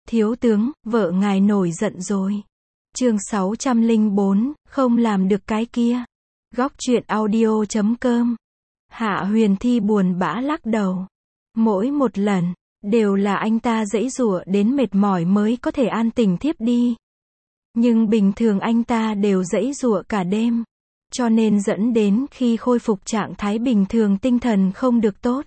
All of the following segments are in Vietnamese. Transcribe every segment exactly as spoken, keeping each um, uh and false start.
Thiếu tướng, vợ ngài nổi giận rồi. Chương sáu trăm lẻ bốn, không làm được cái kia. Góc truyện audio chấm com. Hạ Huyền Thi buồn bã lắc đầu. Mỗi một lần, đều là anh ta giãy giụa đến mệt mỏi mới có thể an tình thiếp đi. Nhưng bình thường anh ta đều giãy giụa cả đêm. Cho nên dẫn đến khi khôi phục trạng thái bình thường tinh thần không được tốt.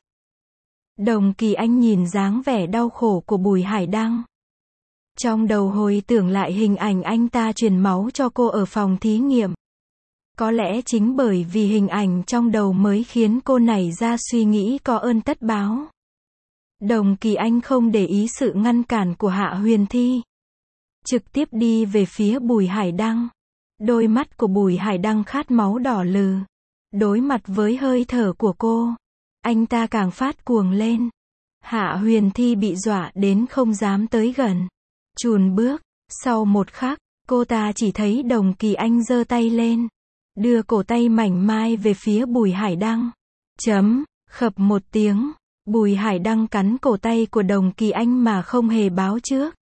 Đồng Kỳ Anh nhìn dáng vẻ đau khổ của Bùi Hải Đăng. Trong đầu hồi tưởng lại hình ảnh anh ta truyền máu cho cô ở phòng thí nghiệm. Có lẽ chính bởi vì hình ảnh trong đầu mới khiến cô nảy ra suy nghĩ có ơn tất báo. Đồng Kỳ Anh không để ý sự ngăn cản của Hạ Huyền Thi. Trực tiếp đi về phía Bùi Hải Đăng. Đôi mắt của Bùi Hải Đăng khát máu đỏ lừ. Đối mặt với hơi thở của cô, anh ta càng phát cuồng lên. Hạ Huyền Thi bị dọa đến không dám tới gần. Chùn bước, sau một khắc, cô ta chỉ thấy Đồng Kỳ Anh giơ tay lên, đưa cổ tay mảnh mai về phía Bùi Hải Đăng. Chấm, khập một tiếng, Bùi Hải Đăng cắn cổ tay của Đồng Kỳ Anh mà không hề báo trước.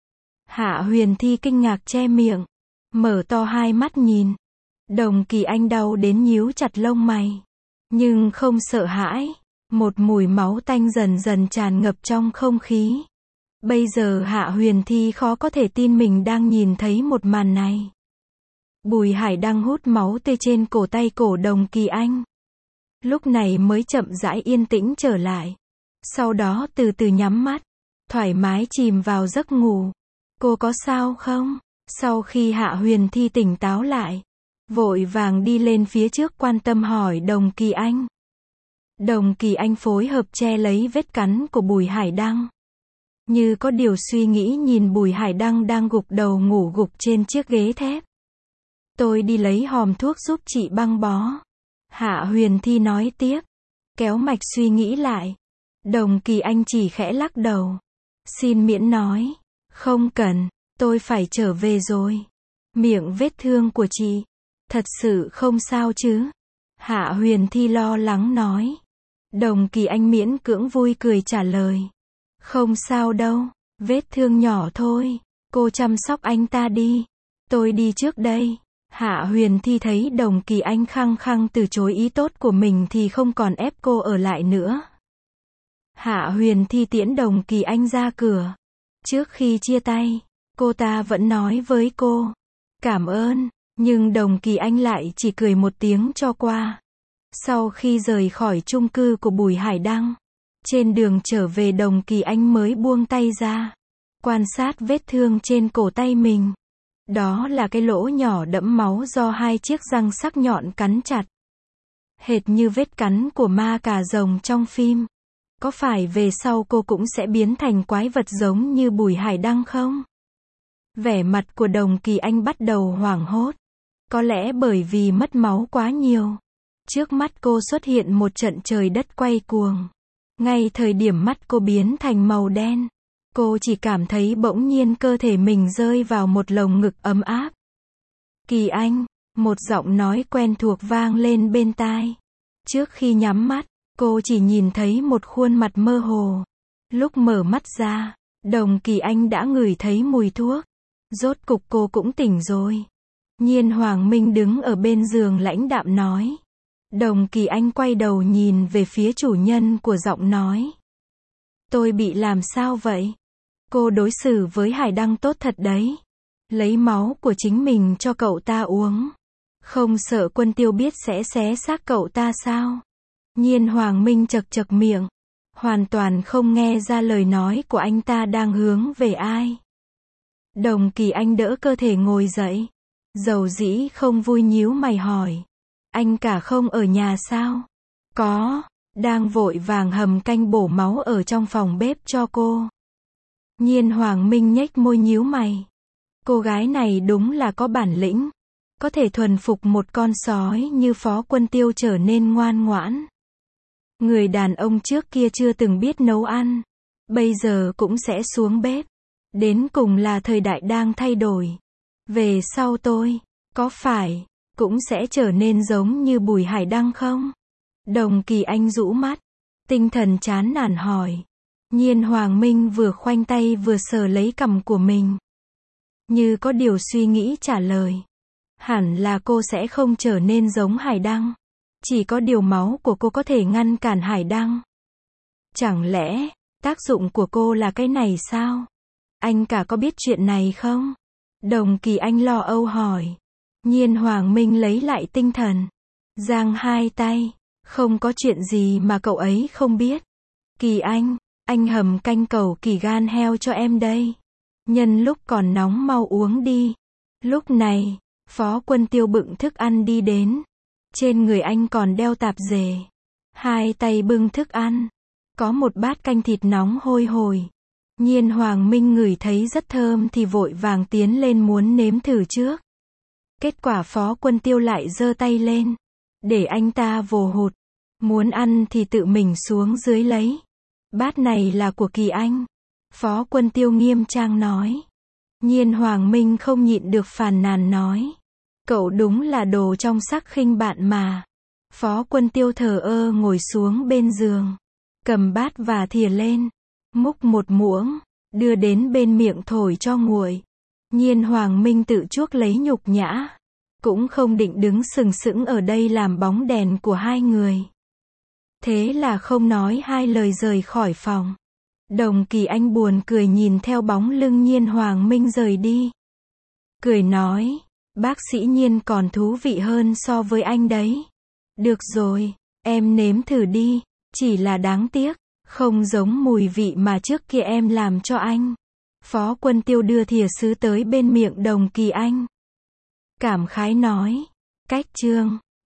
Hạ Huyền Thi kinh ngạc che miệng, mở to hai mắt nhìn. Đồng Kỳ Anh đau đến nhíu chặt lông mày, nhưng không sợ hãi. Một mùi máu tanh dần dần tràn ngập trong không khí. Bây giờ Hạ Huyền Thi khó có thể tin mình đang nhìn thấy một màn này. Bùi Hải Đăng hút máu tươi trên cổ tay cổ Đồng Kỳ Anh. Lúc này mới chậm rãi yên tĩnh trở lại. Sau đó từ từ nhắm mắt, thoải mái chìm vào giấc ngủ. Cô có sao không? Sau khi Hạ Huyền Thi tỉnh táo lại, vội vàng đi lên phía trước quan tâm hỏi Đồng Kỳ Anh. Đồng Kỳ Anh phối hợp che lấy vết cắn của Bùi Hải Đăng. Như có điều suy nghĩ nhìn Bùi Hải Đăng đang gục đầu ngủ gục trên chiếc ghế thép. Tôi đi lấy hòm thuốc giúp chị băng bó. Hạ Huyền Thi nói tiếp. Kéo mạch suy nghĩ lại. Đồng Kỳ Anh chỉ khẽ lắc đầu. Xin miễn nói. Không cần, tôi phải trở về rồi. Miệng vết thương của chị, thật sự không sao chứ? Hạ Huyền Thi lo lắng nói. Đồng Kỳ Anh miễn cưỡng vui cười trả lời. Không sao đâu, vết thương nhỏ thôi, cô chăm sóc anh ta đi. Tôi đi trước đây. Hạ Huyền Thi thấy Đồng Kỳ Anh khăng khăng từ chối ý tốt của mình thì không còn ép cô ở lại nữa. Hạ Huyền Thi tiễn Đồng Kỳ Anh ra cửa. Trước khi chia tay, cô ta vẫn nói với cô, cảm ơn, nhưng Đồng Kỳ Anh lại chỉ cười một tiếng cho qua. Sau khi rời khỏi chung cư của Bùi Hải Đăng, trên đường trở về Đồng Kỳ Anh mới buông tay ra, quan sát vết thương trên cổ tay mình. Đó là cái lỗ nhỏ đẫm máu do hai chiếc răng sắc nhọn cắn chặt. Hệt như vết cắn của ma cà rồng trong phim. Có phải về sau cô cũng sẽ biến thành quái vật giống như Bùi Hải Đăng không? Vẻ mặt của Đồng Kỳ Anh bắt đầu hoảng hốt. Có lẽ bởi vì mất máu quá nhiều. Trước mắt cô xuất hiện một trận trời đất quay cuồng. Ngay thời điểm mắt cô biến thành màu đen, cô chỉ cảm thấy bỗng nhiên cơ thể mình rơi vào một lồng ngực ấm áp. Kỳ Anh, một giọng nói quen thuộc vang lên bên tai. Trước khi nhắm mắt, cô chỉ nhìn thấy một khuôn mặt mơ hồ. Lúc mở mắt ra, Đồng Kỳ Anh đã ngửi thấy mùi thuốc. Rốt cục cô cũng tỉnh rồi. Nhiên Hoàng Minh đứng ở bên giường lãnh đạm nói. Đồng Kỳ Anh quay đầu nhìn về phía chủ nhân của giọng nói. Tôi bị làm sao vậy? Cô đối xử với Hải Đăng tốt thật đấy. Lấy máu của chính mình cho cậu ta uống. Không sợ Quân Tiêu biết sẽ xé xác cậu ta sao? Nhiên Hoàng Minh chật chật miệng. Hoàn toàn không nghe ra lời nói của anh ta đang hướng về ai. Đồng Kỳ Anh đỡ cơ thể ngồi dậy. Dầu dĩ không vui nhíu mày hỏi. Anh cả không ở nhà sao? Có, đang vội vàng hầm canh bổ máu ở trong phòng bếp cho cô. Nhiên Hoàng Minh nhếch môi nhíu mày. Cô gái này đúng là có bản lĩnh. Có thể thuần phục một con sói như Phó Quân Tiêu trở nên ngoan ngoãn. Người đàn ông trước kia chưa từng biết nấu ăn, bây giờ cũng sẽ xuống bếp. Đến cùng là thời đại đang thay đổi. Về sau tôi, có phải cũng sẽ trở nên giống như Bùi Hải Đăng không? Đồng Kỳ Anh rũ mắt, tinh thần chán nản hỏi. Nhiên Hoàng Minh vừa khoanh tay vừa sờ lấy cằm của mình. Như có điều suy nghĩ trả lời. Hẳn là cô sẽ không trở nên giống Hải Đăng. Chỉ có điều máu của cô có thể ngăn cản Hải Đăng. Chẳng lẽ, tác dụng của cô là cái này sao? Anh cả có biết chuyện này không? Đồng Kỳ Anh lo âu hỏi. Nhiên Hoàng Minh lấy lại tinh thần. Giang hai tay. Không có chuyện gì mà cậu ấy không biết. Kỳ Anh, anh hầm canh cẩu kỳ gan heo cho em đây. Nhân lúc còn nóng mau uống đi. Lúc này, Phó Quân Tiêu bưng thức ăn đi đến. Trên người anh còn đeo tạp dề. Hai tay bưng thức ăn. Có một bát canh thịt nóng hôi hổi. Nhiên Hoàng Minh ngửi thấy rất thơm thì vội vàng tiến lên muốn nếm thử trước. Kết quả Phó Quân Tiêu lại giơ tay lên. Để anh ta vồ hụt. Muốn ăn thì tự mình xuống dưới lấy. Bát này là của Kỳ Anh. Phó Quân Tiêu nghiêm trang nói. Nhiên Hoàng Minh không nhịn được phàn nàn nói. Cậu đúng là đồ trong sắc khinh bạn mà. Phó Quân Tiêu thờ ơ ngồi xuống bên giường. Cầm bát và thìa lên. Múc một muỗng. Đưa đến bên miệng thổi cho nguội. Nhiên Hoàng Minh tự chuốc lấy nhục nhã. Cũng không định đứng sừng sững ở đây làm bóng đèn của hai người. Thế là không nói hai lời rời khỏi phòng. Đồng Kỳ Anh buồn cười nhìn theo bóng lưng Nhiên Hoàng Minh rời đi. Cười nói, bác sĩ Nhiên còn thú vị hơn so với anh đấy. Được rồi, em nếm thử đi, chỉ là đáng tiếc, không giống mùi vị mà trước kia em làm cho anh. Phó Quân Tiêu đưa thìa sứ tới bên miệng Đồng Kỳ Anh. Cảm khái nói, cách chương